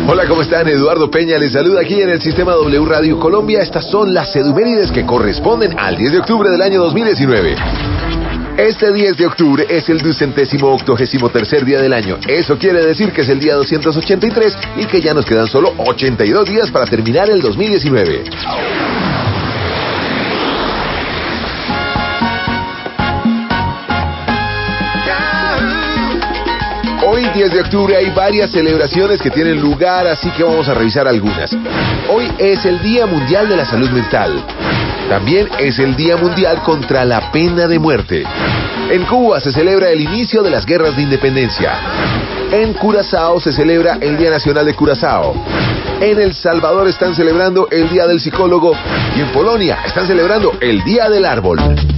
Hola, ¿cómo están? Eduardo Peña les saluda aquí en el Sistema W Radio Colombia. Estas son las edumérides que corresponden al 10 de octubre del año 2019. Este 10 de octubre es el 283º día del año. Eso quiere decir que es el día 283 y que ya nos quedan solo 82 días para terminar el 2019. Hoy, 10 de octubre, hay varias celebraciones que tienen lugar, así que vamos a revisar algunas. Hoy es el Día Mundial de la Salud Mental. También es el Día Mundial contra la Pena de Muerte. En Cuba se celebra el inicio de las guerras de independencia. En Curazao se celebra el Día Nacional de Curazao. En El Salvador están celebrando el Día del Psicólogo. Y en Polonia están celebrando el Día del Árbol.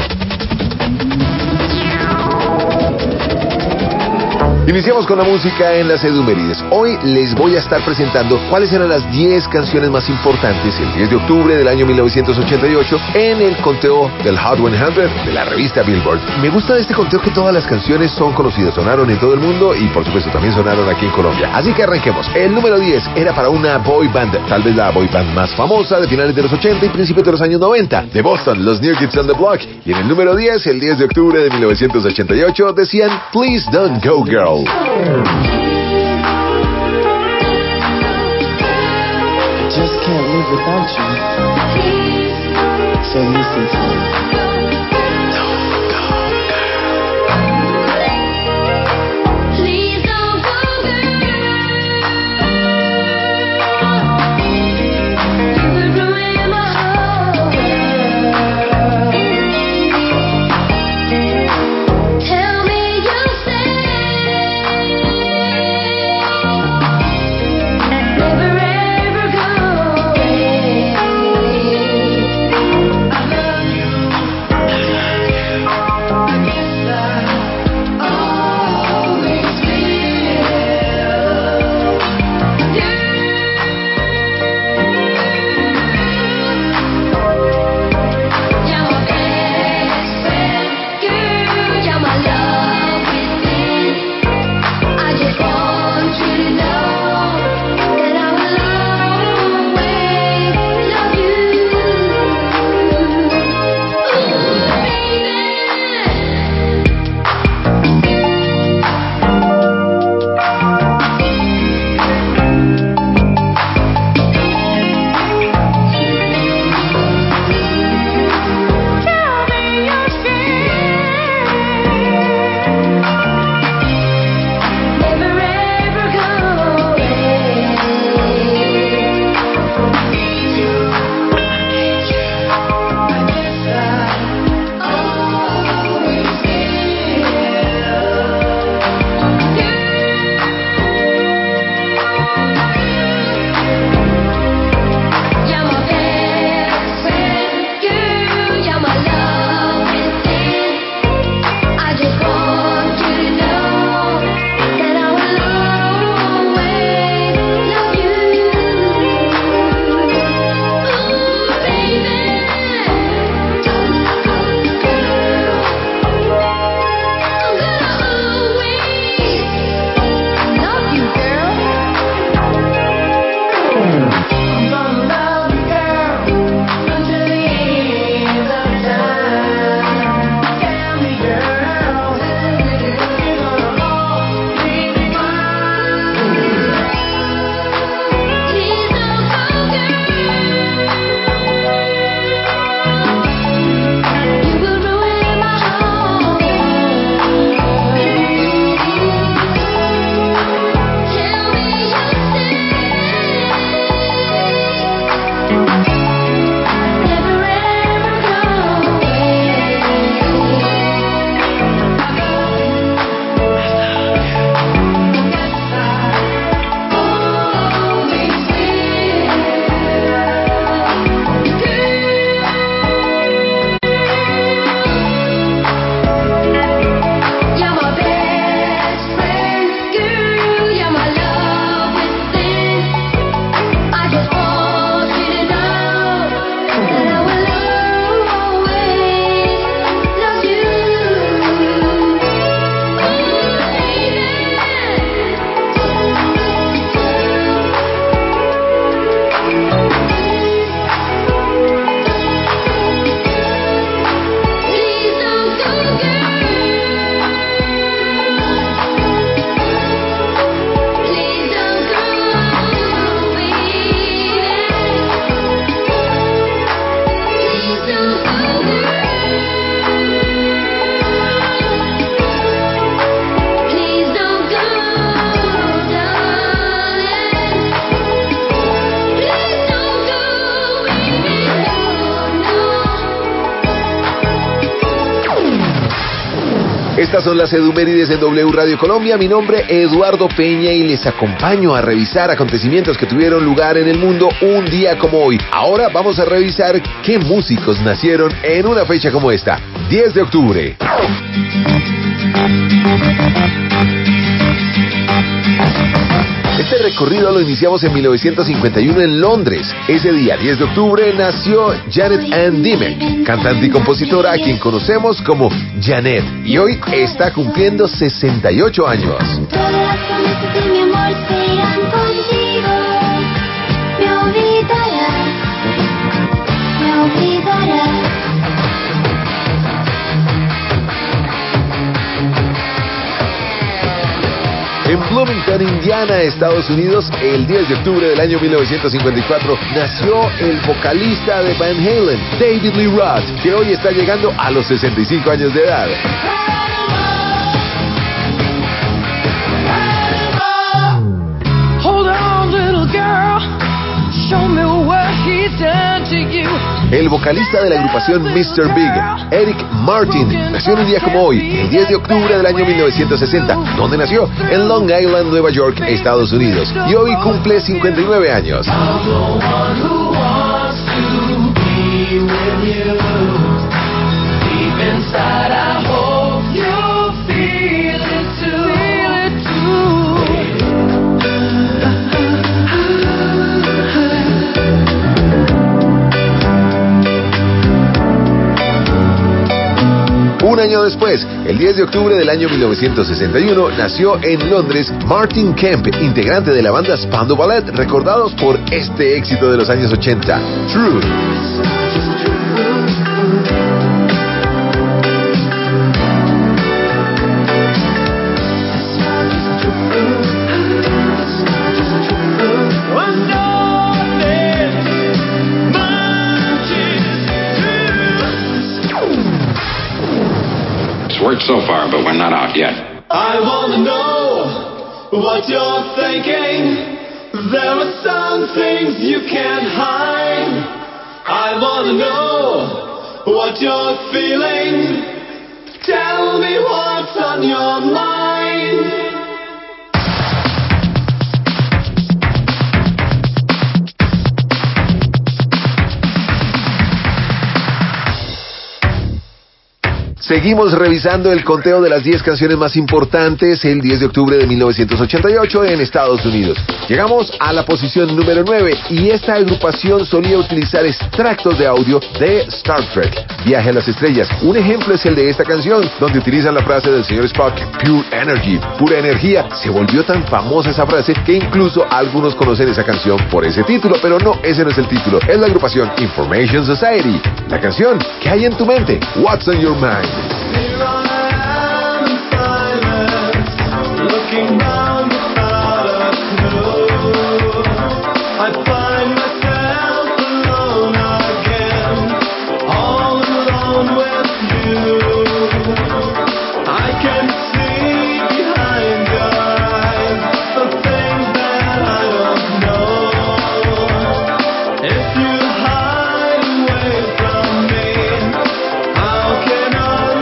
Iniciamos con la música en las edumérides. Hoy les voy a estar presentando cuáles eran las 10 canciones más importantes el 10 de octubre del año 1988 en el conteo del Hot 100 de la revista Billboard. Me gusta de este conteo que todas las canciones son conocidas, sonaron en todo el mundo y por supuesto también sonaron aquí en Colombia. Así que arranquemos. El número 10 era para una boy band, tal vez la boy band más famosa de finales de los 80 y principios de los años 90, de Boston, los New Kids on the Block. Y en el número 10, el 10 de octubre de 1988, decían Please Don't Go Girl. Just can't live without you. So listen to me. Estas son las Edumérides en W Radio Colombia. Mi nombre es Eduardo Peña y les acompaño a revisar acontecimientos que tuvieron lugar en el mundo un día como hoy. Ahora vamos a revisar qué músicos nacieron en una fecha como esta, 10 de octubre. Este recorrido lo iniciamos en 1951 en Londres. Ese día, 10 de octubre, nació Janet Ann Dimmock, cantante y compositora a quien conocemos como Janet, y hoy está cumpliendo 68 años. Todas las promesas de mi amor se irán contigo. Me olvidarás, me olvidarás. En Bloomington, Indiana, Estados Unidos, el 10 de octubre del año 1954, nació el vocalista de Van Halen, David Lee Roth, que hoy está llegando a los 65 años de edad. Hold on, little girl. Show me what he done to you. El vocalista de la agrupación Mr. Big, Eric Martin, nació en un día como hoy, el 10 de octubre del año 1960. ¿Dónde nació? En Long Island, Nueva York, Estados Unidos. Y hoy cumple 59 años. Un año después, el 10 de octubre del año 1961, nació en Londres Martin Kemp, integrante de la banda Spandau Ballet, recordados por este éxito de los años 80, True. Worked so far, but we're not out yet. I wanna know what you're thinking. There are some things you can't hide. I wanna know what you're feeling. Tell me what's on your mind. Seguimos revisando el conteo de las 10 canciones más importantes el 10 de octubre de 1988 en Estados Unidos. Llegamos a la posición número 9 y esta agrupación solía utilizar extractos de audio de Star Trek, Viaje a las Estrellas. Un ejemplo es el de esta canción, donde utilizan la frase del señor Spock, Pure Energy, pura energía. Se volvió tan famosa esa frase que incluso algunos conocen esa canción por ese título, pero no, ese no es el título. Es la agrupación Information Society. La canción, ¿qué hay en tu mente? What's on your mind? Here I am in silence, looking round without a clue. I find myself alone again, all alone with you. I can see behind your eyes the things that I don't know. If you hide away from me, how can I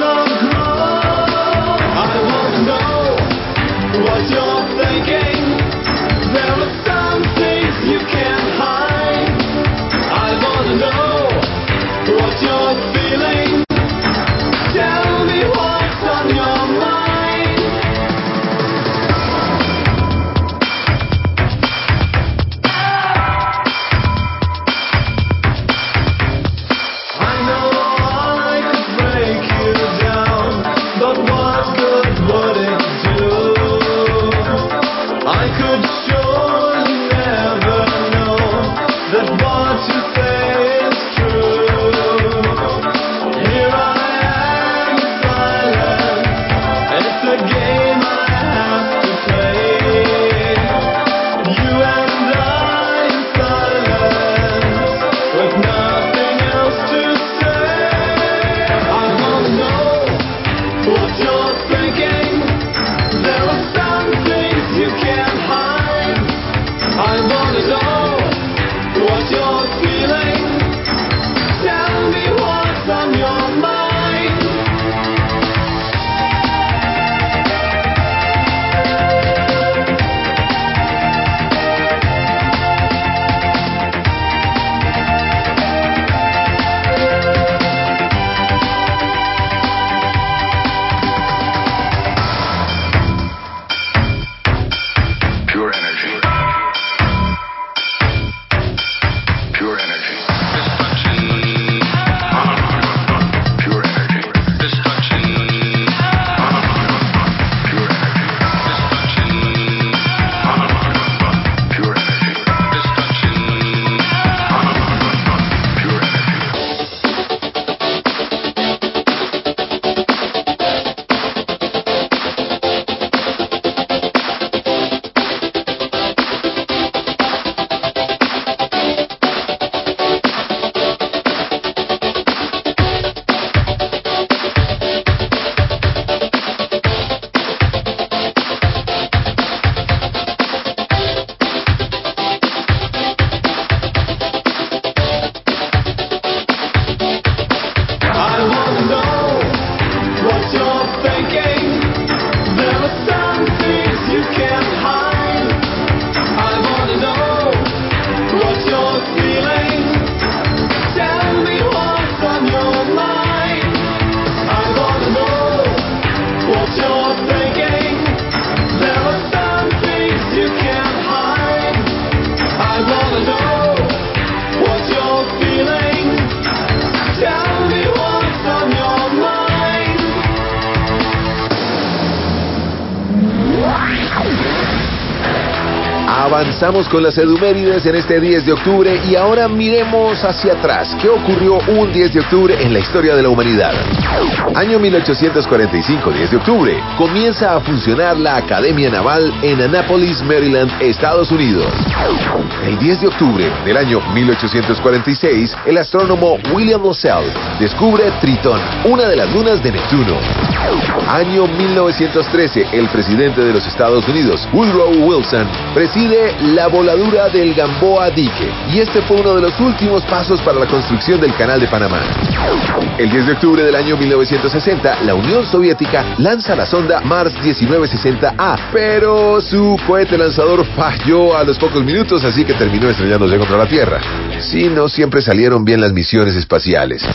Avanzamos con las Edumérides en este 10 de octubre y ahora miremos hacia atrás. ¿Qué ocurrió un 10 de octubre en la historia de la humanidad? Año 1845, 10 de octubre. Comienza a funcionar la Academia Naval en Annapolis, Maryland, Estados Unidos. El 10 de octubre del año 1846, el astrónomo William Lassell descubre Tritón, una de las lunas de Neptuno. Año 1913, el presidente de los Estados Unidos, Woodrow Wilson, preside la voladura del Gamboa Dique, y este fue uno de los últimos pasos para la construcción del Canal de Panamá. El 10 de octubre del año 1960, la Unión Soviética lanza la sonda Mars 1960A, pero su cohete lanzador falló a los pocos minutos, así que terminó estrellándose contra la Tierra. Sí, no siempre salieron bien las misiones espaciales.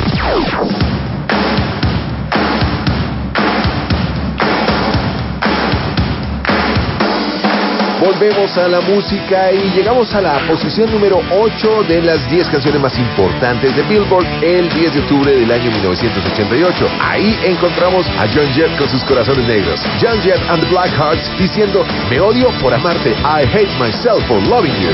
Volvemos a la música y llegamos a la posición número 8 de las 10 canciones más importantes de Billboard el 10 de octubre del año 1988. Ahí encontramos a John Jett con sus corazones negros. John Jett and the Blackhearts diciendo: me odio por amarte. I hate myself for loving you.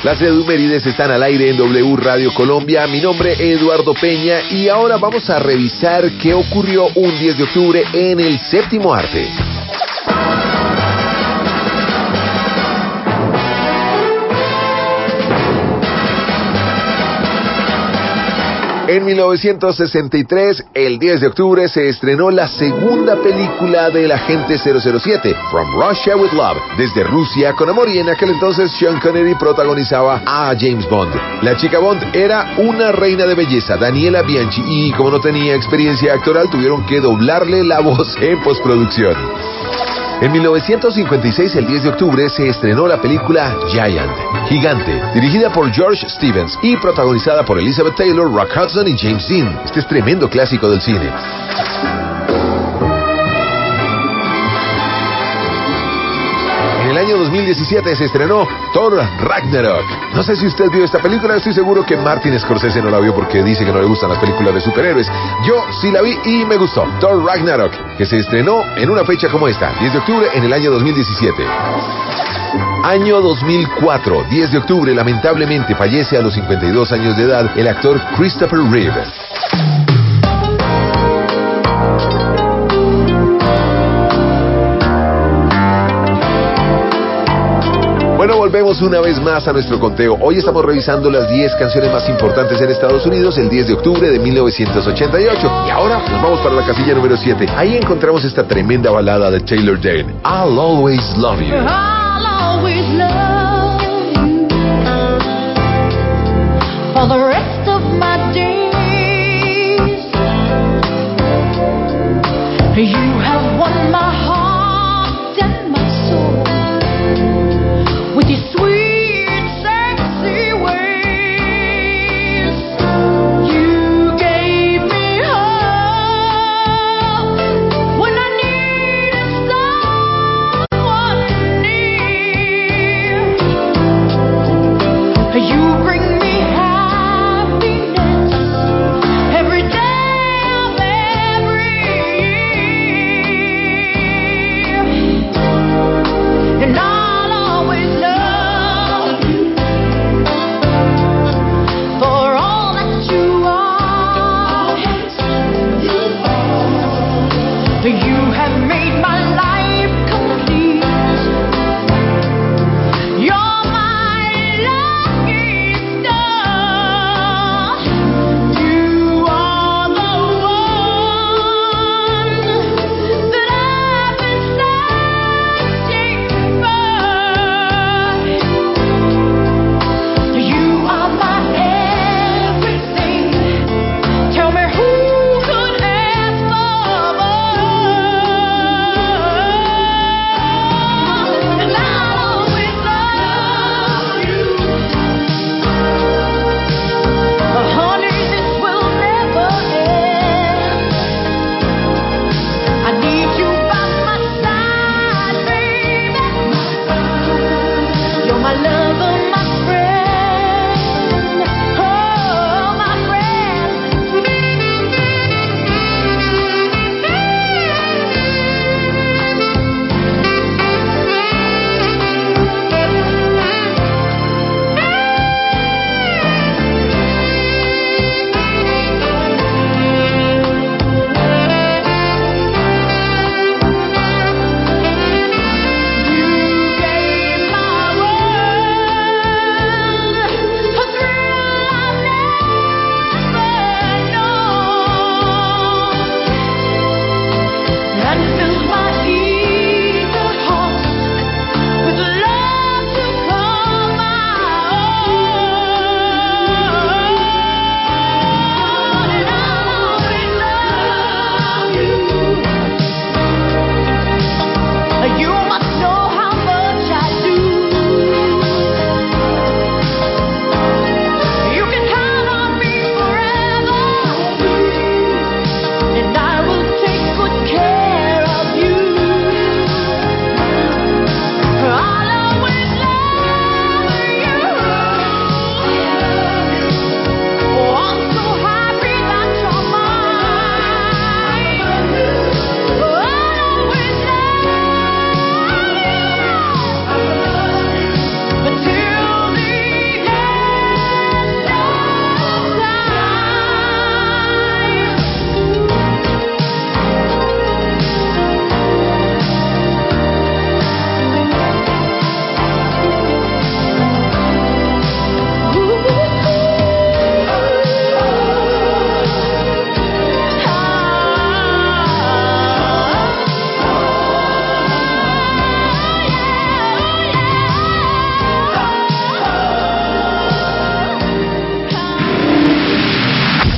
Las efemérides están al aire en W Radio Colombia. Mi nombre es Eduardo Peña y ahora vamos a revisar qué ocurrió un 10 de octubre en el séptimo arte. En 1963, el 10 de octubre, se estrenó la segunda película del Agente 007, From Russia with Love, desde Rusia con amor, y en aquel entonces Sean Connery protagonizaba a James Bond. La chica Bond era una reina de belleza, Daniela Bianchi, y como no tenía experiencia actoral, tuvieron que doblarle la voz en postproducción. En 1956, el 10 de octubre, se estrenó la película Giant, Gigante, dirigida por George Stevens y protagonizada por Elizabeth Taylor, Rock Hudson y James Dean. Este es tremendo clásico del cine. En el año 2017 se estrenó Thor Ragnarok. No sé si usted vio esta película, estoy seguro que Martin Scorsese no la vio porque dice que no le gustan las películas de superhéroes. Yo sí la vi y me gustó. Thor Ragnarok, que se estrenó en una fecha como esta, 10 de octubre en el año 2017. Año 2004, 10 de octubre, lamentablemente fallece a los 52 años de edad el actor Christopher Reeve. Bueno, volvemos una vez más a nuestro conteo. Hoy estamos revisando las 10 canciones más importantes en Estados Unidos el 10 de octubre de 1988. Y ahora nos vamos para la casilla número 7. Ahí encontramos esta tremenda balada de Taylor Dayne, I'll Always Love You. I'll always love you for the rest of my days. You have won my heart and my soul with your sweet, sexy ways. You gave me hope when I needed someone near. You bring me happiness every day of every year.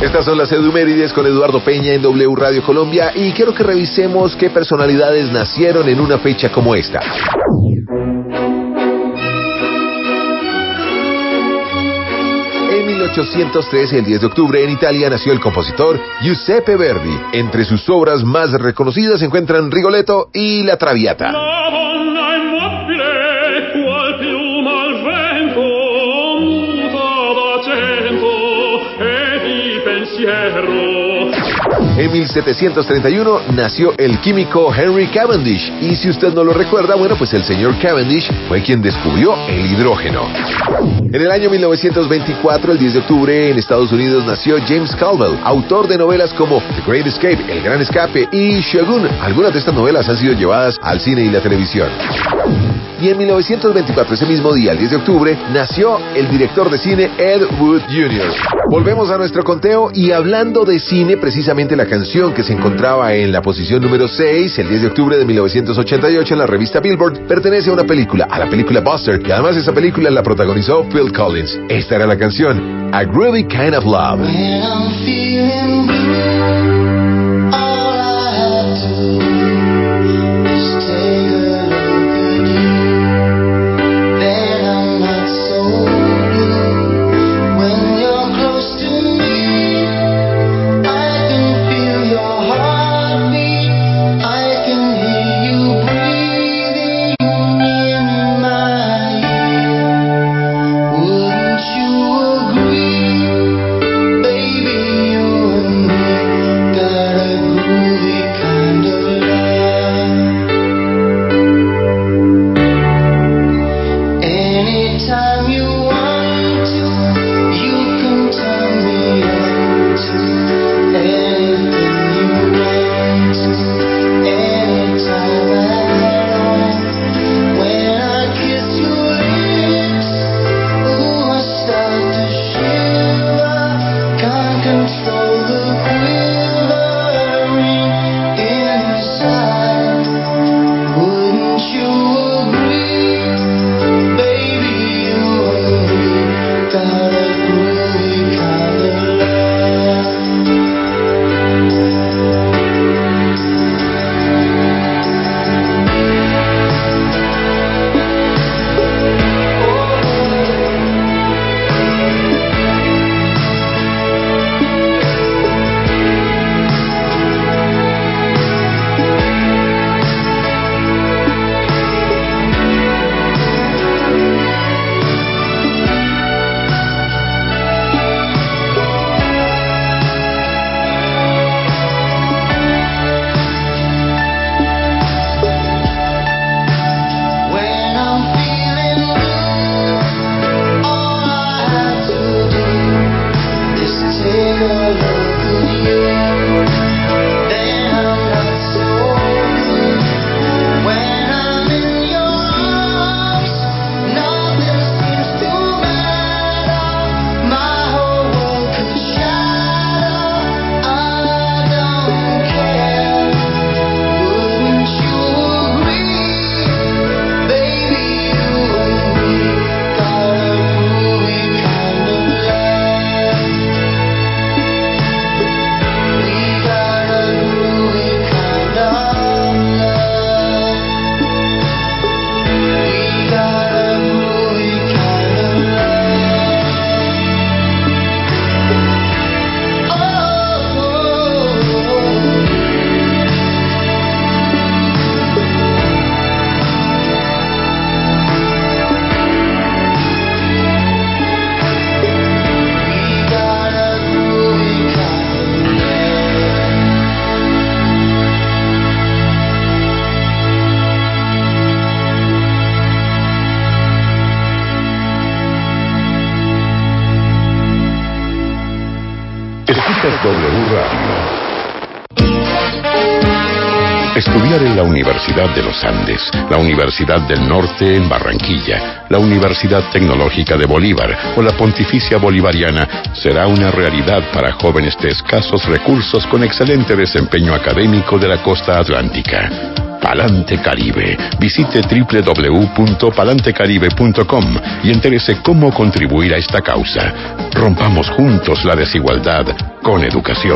Estas son las Edumérides con Eduardo Peña en W Radio Colombia y quiero que revisemos qué personalidades nacieron en una fecha como esta. En 1813, el 10 de octubre, en Italia, nació el compositor Giuseppe Verdi. Entre sus obras más reconocidas se encuentran Rigoletto y La Traviata. En 1731 nació el químico Henry Cavendish, y si usted no lo recuerda, bueno, pues el señor Cavendish fue quien descubrió el hidrógeno. En el año 1924, el 10 de octubre, en Estados Unidos, nació James Caldwell, autor de novelas como The Great Escape, El Gran Escape y Shogun. Algunas de estas novelas han sido llevadas al cine y la televisión. Y en 1924, ese mismo día, el 10 de octubre, nació el director de cine Ed Wood Jr. Volvemos a nuestro conteo y hablando de cine, precisamente la canción que se encontraba en la posición número 6, el 10 de octubre de 1988 en la revista Billboard, pertenece a una película, a la película Buster, que además esa película la protagonizó Phil Collins. Esta era la canción, A Groovy Kind of Love. Estudiar en la Universidad de los Andes, la Universidad del Norte en Barranquilla, la Universidad Tecnológica de Bolívar o la Pontificia Bolivariana será una realidad para jóvenes de escasos recursos con excelente desempeño académico de la costa atlántica. Palante Caribe. Visite www.palantecaribe.com y entérese cómo contribuir a esta causa. Rompamos juntos la desigualdad con educación.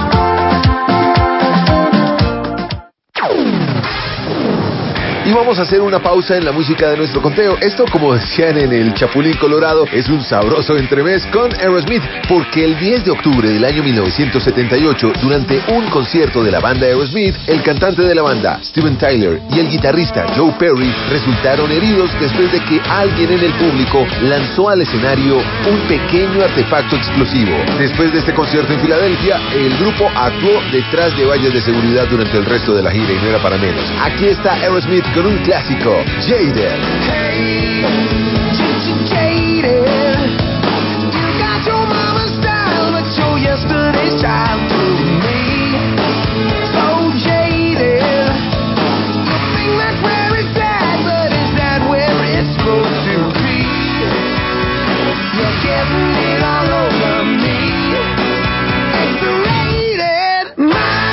Y vamos a hacer una pausa en la música de nuestro conteo. Esto, como decían en el Chapulín Colorado, es un sabroso entremés con Aerosmith, porque el 10 de octubre del año 1978, durante un concierto de la banda Aerosmith, el cantante de la banda, Steven Tyler, y el guitarrista Joe Perry resultaron heridos después de que alguien en el público lanzó al escenario un pequeño artefacto explosivo. Después de este concierto en Filadelfia, el grupo actuó detrás de vallas de seguridad durante el resto de la gira y no era para menos. Aquí está Aerosmith con un clásico, Jaded. Hey, jaded. You got your mama's style, but your yesterday's child to me. So jaded. You think that's where it's at, but is that where it's supposed to be? You're getting it all over me. X-rated, my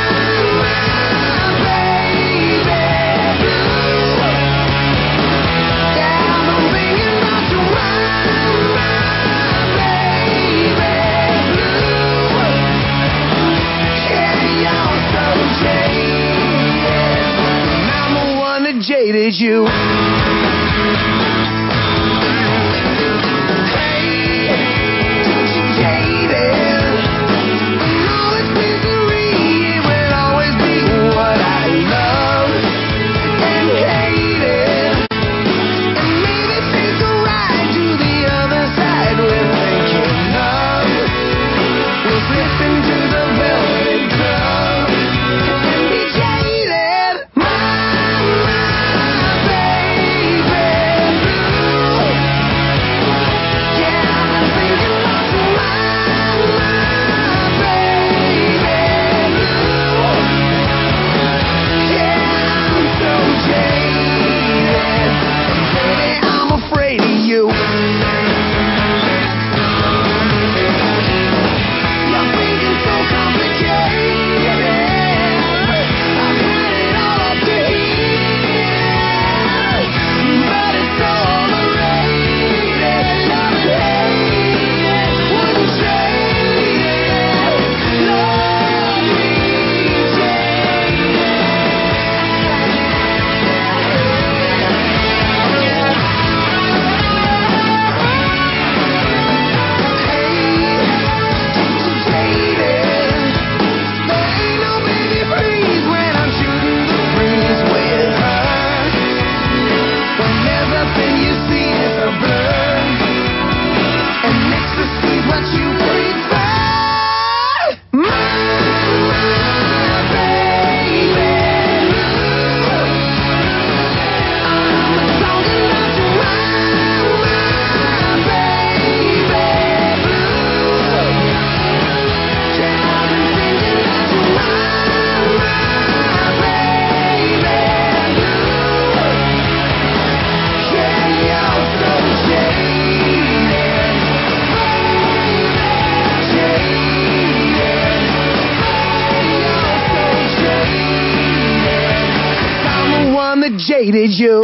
baby blue. Yeah, I'm thinking about you, my baby blue. Yeah, you're so jaded, and I'm the one that jaded you. Jaded you.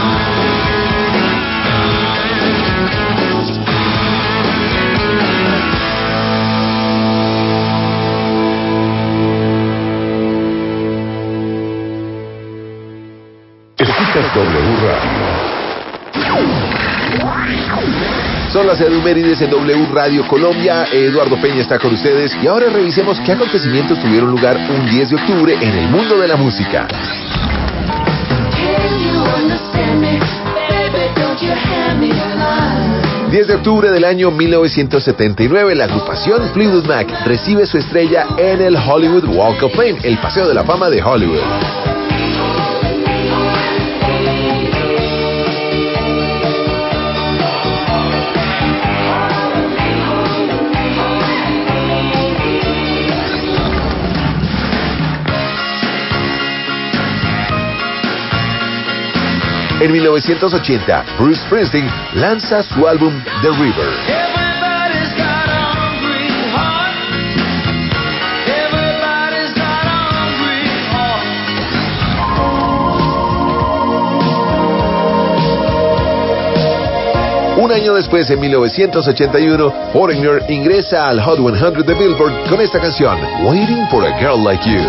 Escuchas W Radio. Son las efemérides en W Radio Colombia. Eduardo Peña está con ustedes y ahora revisemos qué acontecimientos tuvieron lugar un 10 de octubre en el mundo de la música. 10 de octubre del año 1979, la agrupación Fleetwood Mac recibe su estrella en el Hollywood Walk of Fame, el Paseo de la Fama de Hollywood. En 1980, Bruce Springsteen lanza su álbum The River. año después, en 1981, Foreigner ingresa al Hot 100 de Billboard con esta canción, Waiting for a Girl Like You.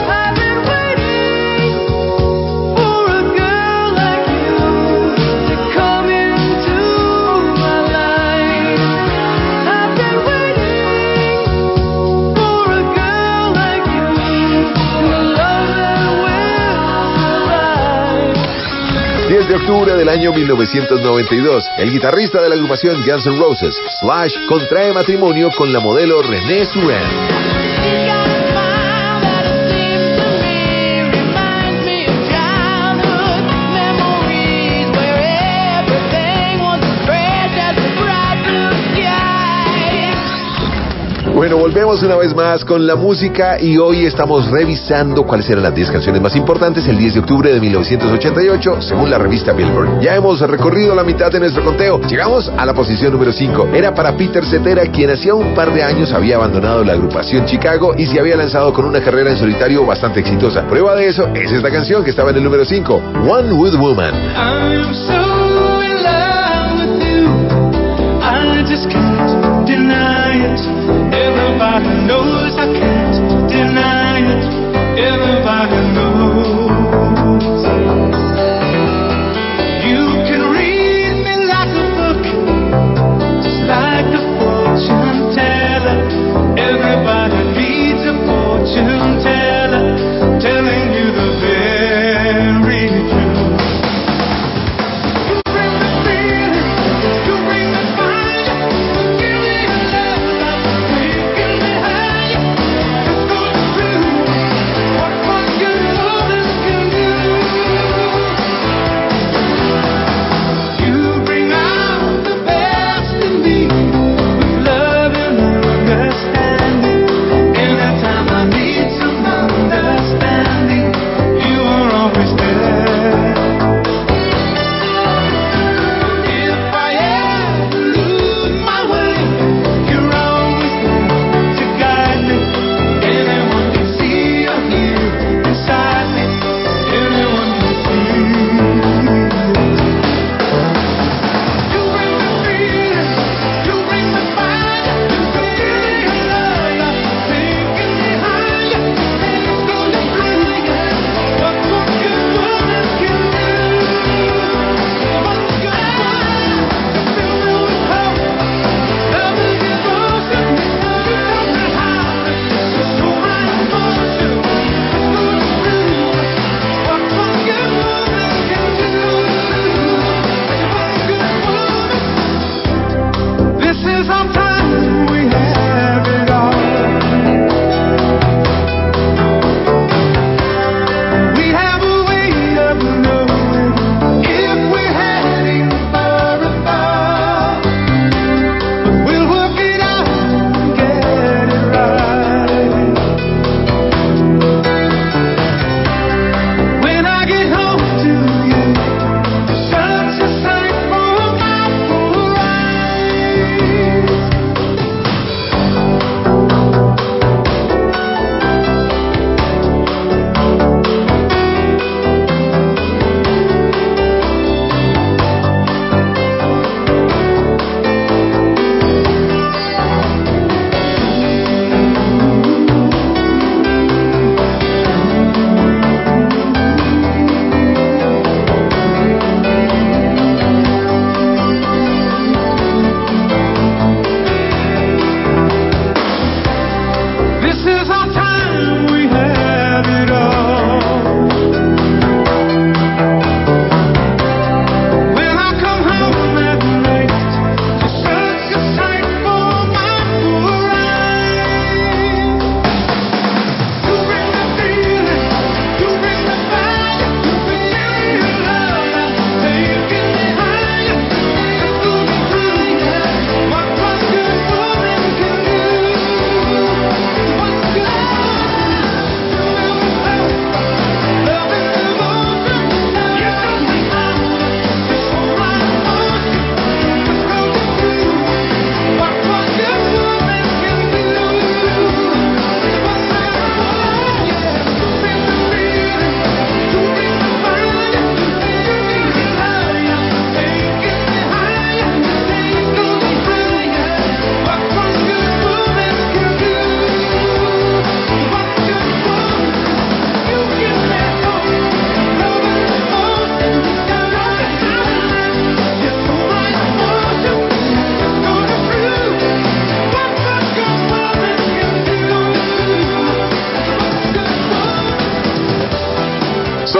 De octubre del año 1992, el guitarrista de la agrupación Guns N' Roses, Slash, contrae matrimonio con la modelo Renée Surin. Bueno, volvemos una vez más con la música y hoy estamos revisando cuáles eran las 10 canciones más importantes el 10 de octubre de 1988 según la revista Billboard. Ya hemos recorrido la mitad de nuestro conteo. Llegamos a la posición número 5. Era para Peter Cetera, quien hacía un par de años había abandonado la agrupación Chicago y se había lanzado con una carrera en solitario bastante exitosa. Prueba de eso es esta canción que estaba en el número 5, One With Woman. I'm so in love with you. I just can't deny it. Everybody knows I can't deny it. Everybody knows. You can read me like a book, just like a fortune teller. Everybody needs a fortune teller, telling you the very truth. You bring the feeling, you bring the fire, give me a love that's making me high.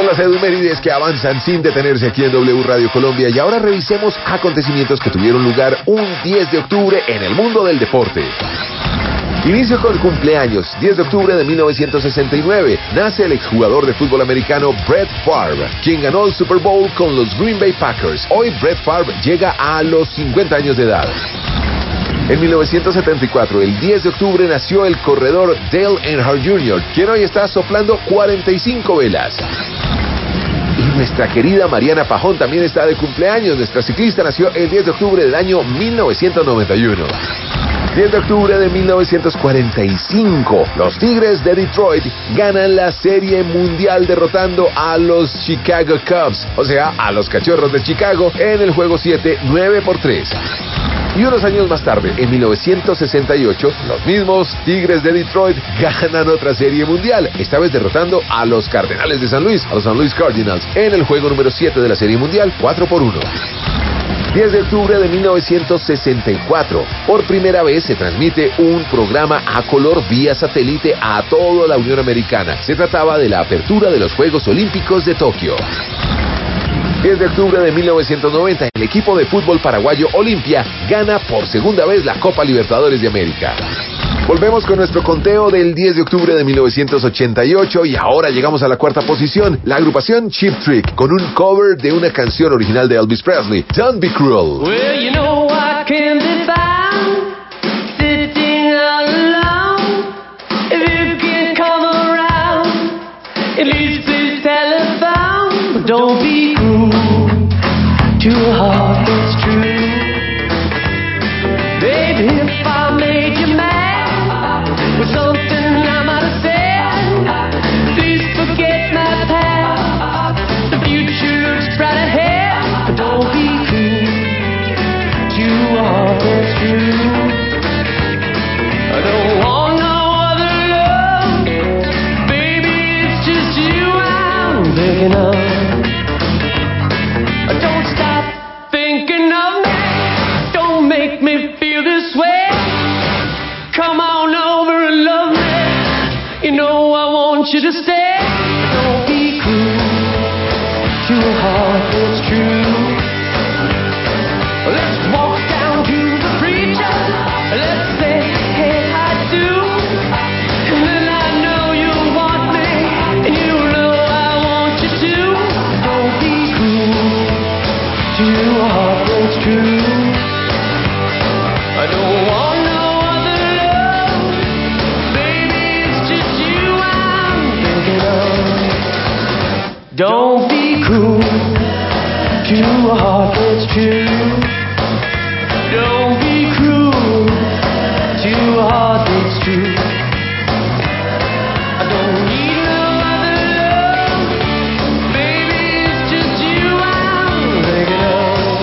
Son las efemérides que avanzan sin detenerse aquí en W Radio Colombia y ahora revisemos acontecimientos que tuvieron lugar un 10 de octubre en el mundo del deporte. Inicio con cumpleaños. 10 de octubre de 1969 nace el exjugador de fútbol americano Brett Favre, quien ganó el Super Bowl con los Green Bay Packers. Hoy Brett Favre llega a los 50 años de edad. En 1974, el 10 de octubre, nació el corredor Dale Earnhardt Jr., quien hoy está soplando 45 velas. Y nuestra querida Mariana Pajón también está de cumpleaños. Nuestra ciclista nació el 10 de octubre del año 1991. 10 de octubre de 1945, los Tigres de Detroit ganan la Serie Mundial derrotando a los Chicago Cubs, o sea, a los Cachorros de Chicago, en el juego 7, 9-3. Y unos años más tarde, en 1968, los mismos Tigres de Detroit ganan otra Serie Mundial, esta vez derrotando a los Cardenales de San Luis, a los San Luis Cardinals, en el juego número 7 de la Serie Mundial, 4-1. 10 de octubre de 1964, por primera vez se transmite un programa a color vía satélite a toda la Unión Americana. Se trataba de la apertura de los Juegos Olímpicos de Tokio. 10 de octubre de 1990, el equipo de fútbol paraguayo Olimpia gana por segunda vez la Copa Libertadores de América. Volvemos con nuestro conteo del 10 de octubre de 1988 y ahora llegamos a la cuarta posición, la agrupación Cheap Trick, con un cover de una canción original de Elvis Presley, Don't Be Cruel. Well, you know I can't be found sitting alone. If you can come around, at least please telephone. But don't be cruel to a heart that's true. Baby, if I made you mad with something I might have said, please forget my past. The future looks bright ahead, but don't be cruel to a heart that's true. I don't want no other love, baby, it's just you I'm thinking of. Don't stop thinking of me, don't make me feel this way. Come on over and love me, you know I want you to stay. Don't be cruel to a heart that's true. Let's walk down to the preacher, let's say, hey, I do. And then I know you want me, and you know I want you to. Don't be cruel to a heart that's true. I don't want no other love, baby, it's just you I'm thinking of. Don't be cruel to a heart that's true. Don't be cruel to a heart that's true. I don't need no other love, baby, it's just you I'm thinking of.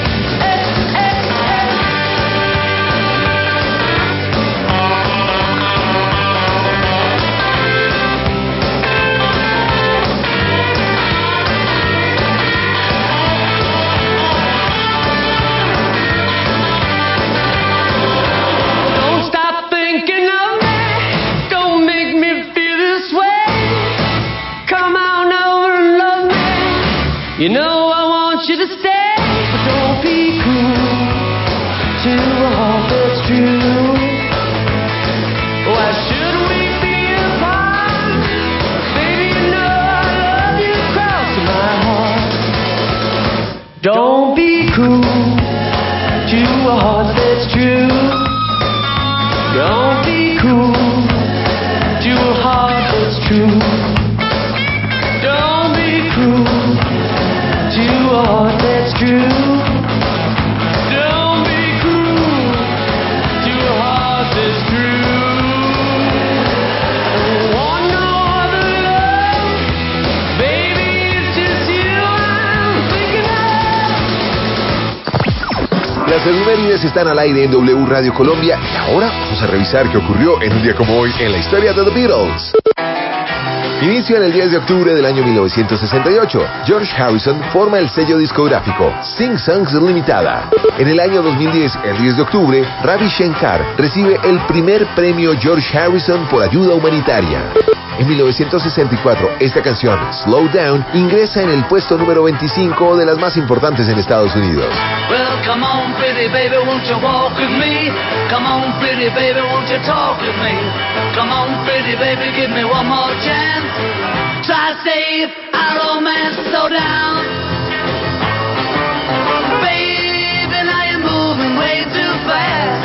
Don't stop thinking of me, don't make me feel this way. Come on over and love me, you know I want you to stay. But don't be cruel to a heart that's true. Why should we be apart? Baby, you know I love you across my heart. Don't be cruel to a heart that's true. Don't be cruel to a heart that's true. Don't be cruel to a heart that's true. Don't be cruel to a heart that's true. I don't want no other love, baby, it's just you I'm thinking of. Las efemérides están al aire en W Radio Colombia y ahora vamos a revisar qué ocurrió en un día como hoy en la historia de The Beatles. Inicio en el 10 de octubre del año 1968. George Harrison forma el sello discográfico Sing Songs Limitada. En el año 2010, el 10 de octubre, Ravi Shankar recibe el primer premio George Harrison por ayuda humanitaria. En 1964, esta canción, Slow Down, ingresa en el puesto número 25 de las más importantes en Estados Unidos. Well, come on, pretty baby, won't you walk with me? Come on, pretty baby, won't you talk with me? Come on, pretty baby, give me one more chance. Try to save our romance, slow down. Baby, now you're moving way too fast.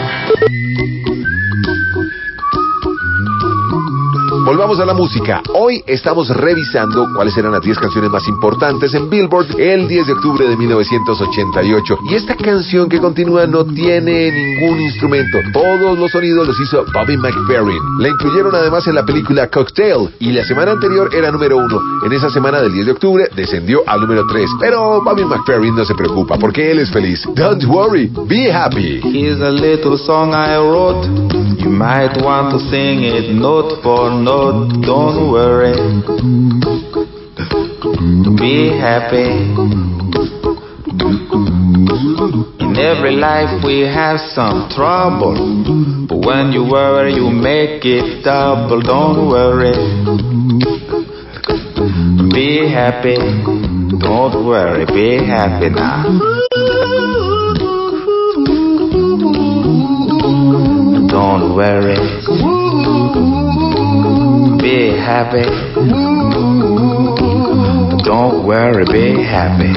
Volvamos a la música. Hoy estamos revisando cuáles eran las 10 canciones más importantes en Billboard el 10 de octubre de 1988. Y esta canción que continúa no tiene ningún instrumento. Todos los sonidos los hizo Bobby McFerrin. La incluyeron además en la película Cocktail y la semana anterior era número 1. En esa semana del 10 de octubre descendió al número 3. Pero Bobby McFerrin no se preocupa porque él es feliz. Don't worry, be happy. Here's a little song I wrote. You might want to sing it note for note. Don't worry, be happy. In every life we have some trouble, but when you worry you make it double. Don't worry, be happy. Don't worry, be happy now. Don't worry, be happy. Don't worry, be happy.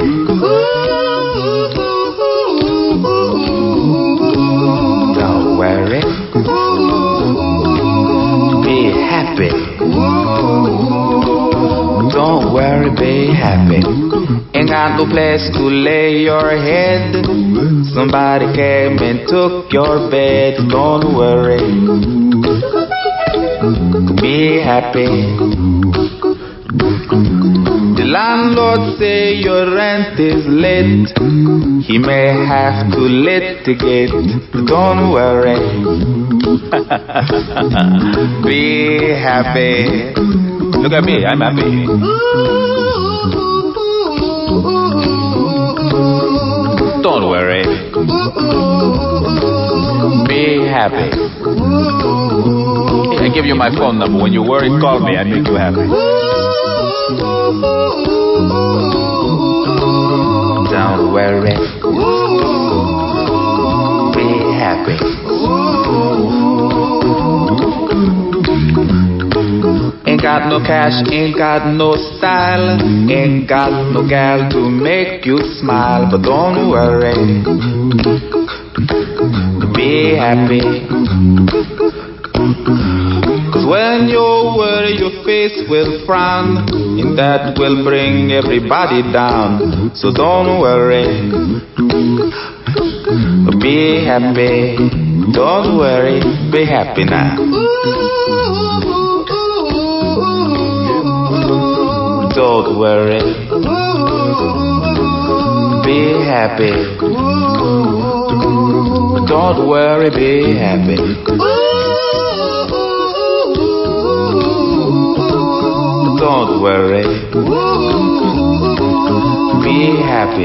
Don't worry, be happy. Don't worry, be happy. Ain't got no place to lay your head. Somebody came and took your bed. Don't worry, be happy. The landlord say your rent is late. He may have to litigate. Don't worry, be happy. Look at me, I'm happy. Don't worry, be happy. I give you my phone number. When you worry, call me. I make you happy. Don't worry, be happy. Ain't got no cash, ain't got no style, ain't got no gal to make you smile. But don't worry, be happy. Cause when you worry your face will frown, and that will bring everybody down. So don't worry, be happy. Don't worry, be happy now. Don't worry, be happy. Don't worry, be happy. Don't worry, be happy.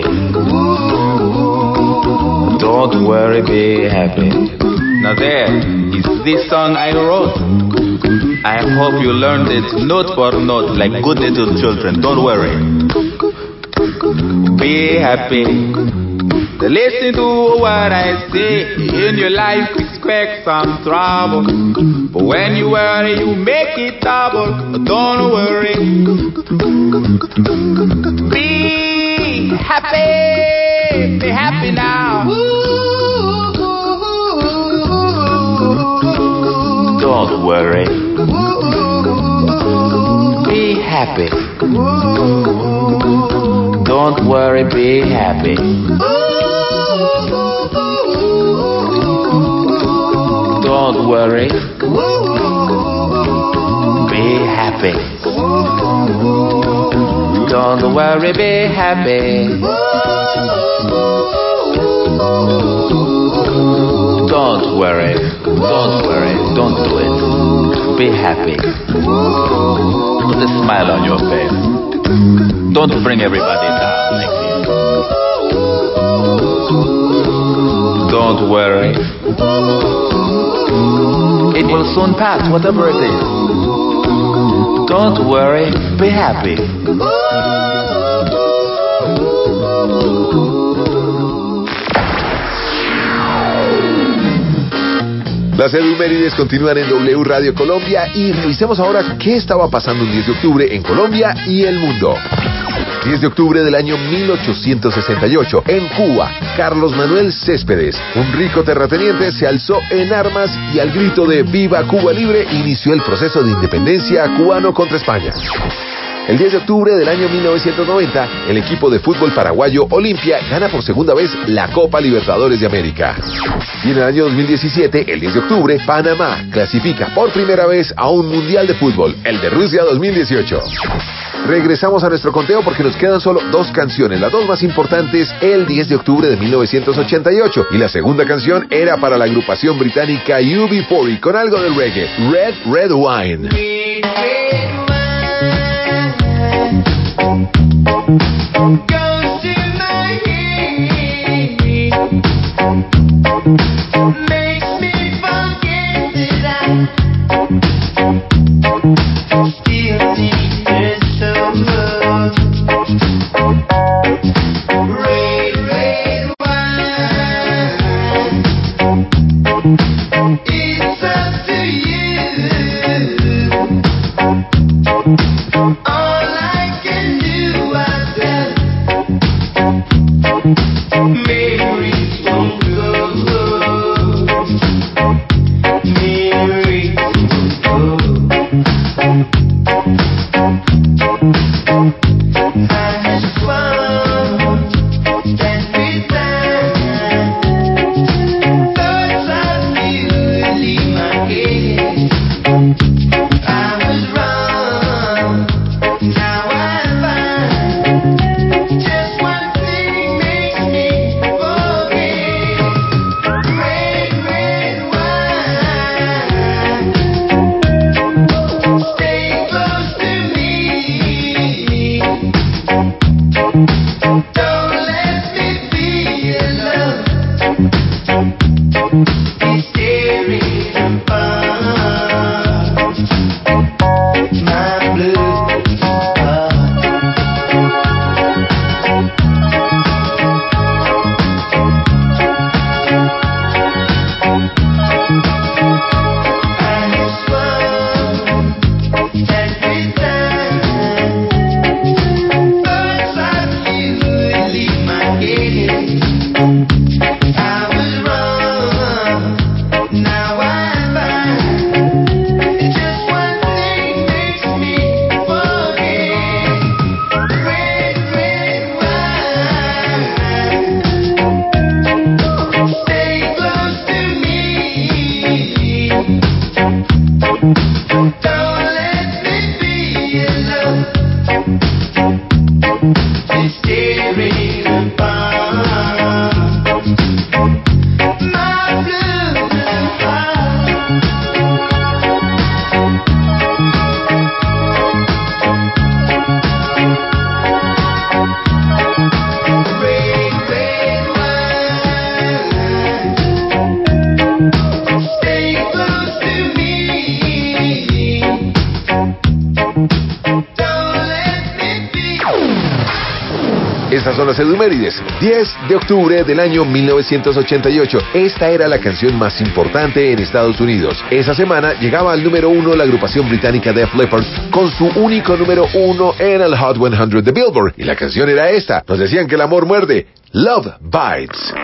Don't worry, be happy. Now there is this song I wrote. I hope you learned it note for note like good little children. Don't worry, be happy. Listen to what I say. In your life expect some trouble, but when you worry you make it double. Don't worry, be happy. Be happy now. Don't worry, be happy. Don't worry, be happy. Don't worry, be happy. Don't worry, be happy. Don't worry, don't do it. Be happy. Put a smile on your face. Don't bring everybody down like this. Don't worry, it will soon pass, whatever it is. Don't worry, be happy. Las efemérides continúan en W Radio Colombia y revisemos ahora qué estaba pasando un 10 de octubre en Colombia y el mundo. 10 de octubre del año 1868, en Cuba, Carlos Manuel Céspedes, un rico terrateniente, se alzó en armas y al grito de ¡Viva Cuba Libre! Inició el proceso de independencia cubano contra España. El 10 de octubre del año 1990, el equipo de fútbol paraguayo Olimpia gana por segunda vez la Copa Libertadores de América. Y en el año 2017, el 10 de octubre, Panamá clasifica por primera vez a un Mundial de Fútbol, el de Rusia 2018. Regresamos a nuestro conteo porque nos quedan solo dos canciones, las dos más importantes el 10 de octubre de 1988, y la segunda canción era para la agrupación británica UB40 con algo del reggae, Red Red Wine. Goes to my head, makes me forget that I still need her so much. Red, red wine, it's up to you. All I can do, I memories won't go. Memories won't go. I had swum that resigned. Thoughts of you would leave my head. I was wrong. Now I find just one thing makes me forget. Red, red wine, stay close to me. Don't let me be alone. Be staring apart. My blue heart. I have swum that resigned. Thoughts of you would leave my head. I was wrong. Now I find just one thing makes me forget. Red, red wine, stay close to me. Don't let me be alone. Be staring apart. My blue heart. Red, red wine, stay close to me. Don't let me be. Estas son las efemérides. 10 de octubre del año 1988. Esta era la canción más importante en Estados Unidos. Esa semana llegaba al número 1 la agrupación británica Def Leppard con su único número 1 en el Hot 100 de Billboard. Y la canción era esta. Nos decían que el amor muerde. Love Bites.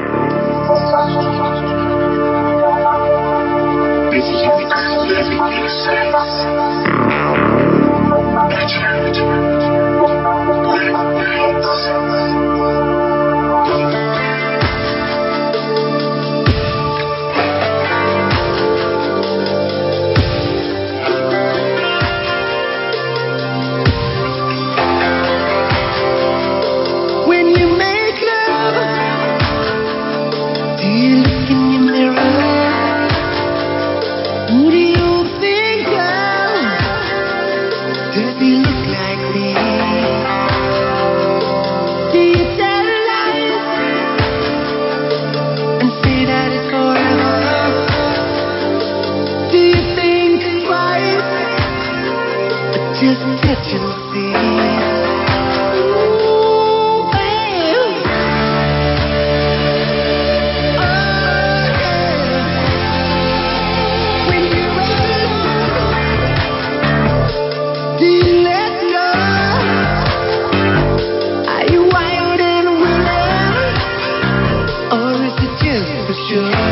When you make love, do you look in your mirror? Who do you think of? just touch and see. Ooh, babe. Oh, yeah. When you're ready, do you let go? Are you wild and willing, or is it just for sure?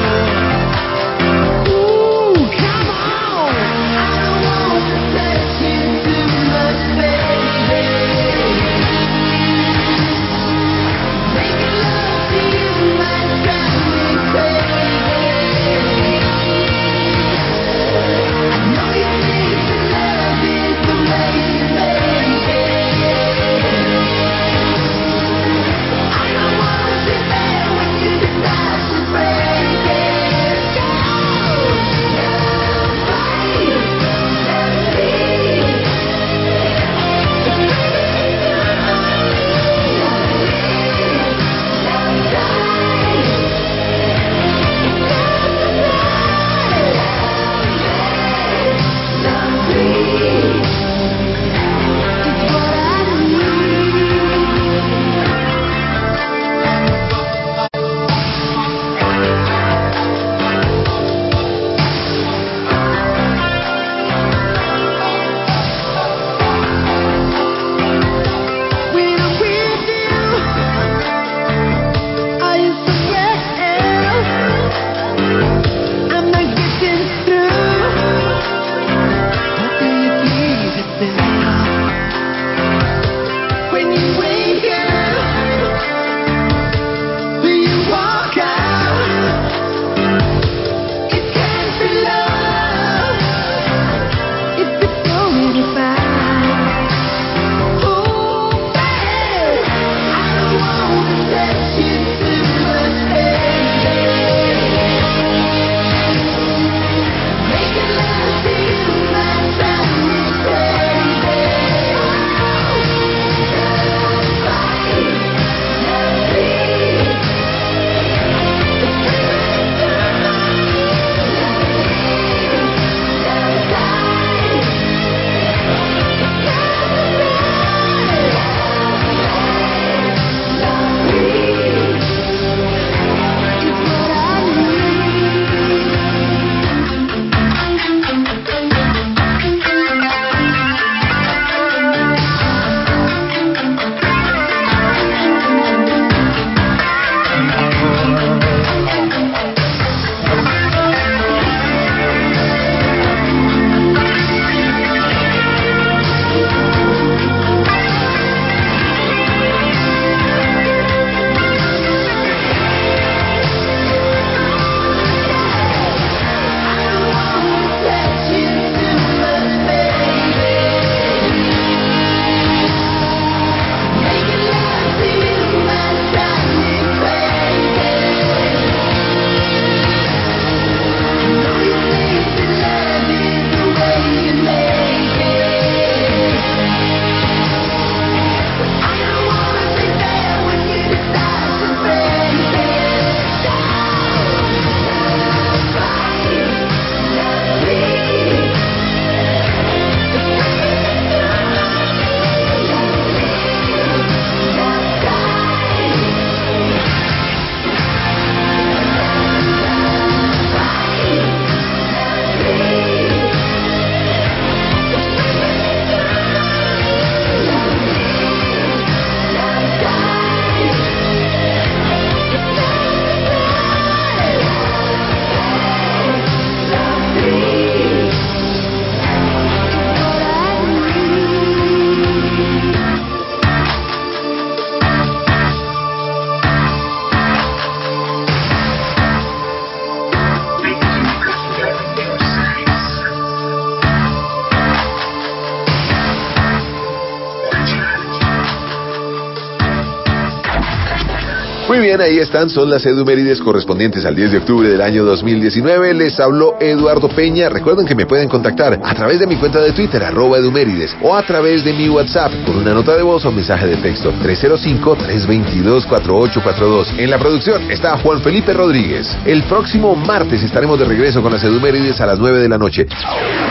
Muy bien, ahí están, son las edumérides correspondientes al 10 de octubre del año 2019. Les habló Eduardo Peña. Recuerden que me pueden contactar a través de mi cuenta de Twitter, @edumérides, o a través de mi WhatsApp con una nota de voz o mensaje de texto, 305-322-4842. En la producción está Juan Felipe Rodríguez. El próximo martes estaremos de regreso con las edumérides a las 9 de la noche.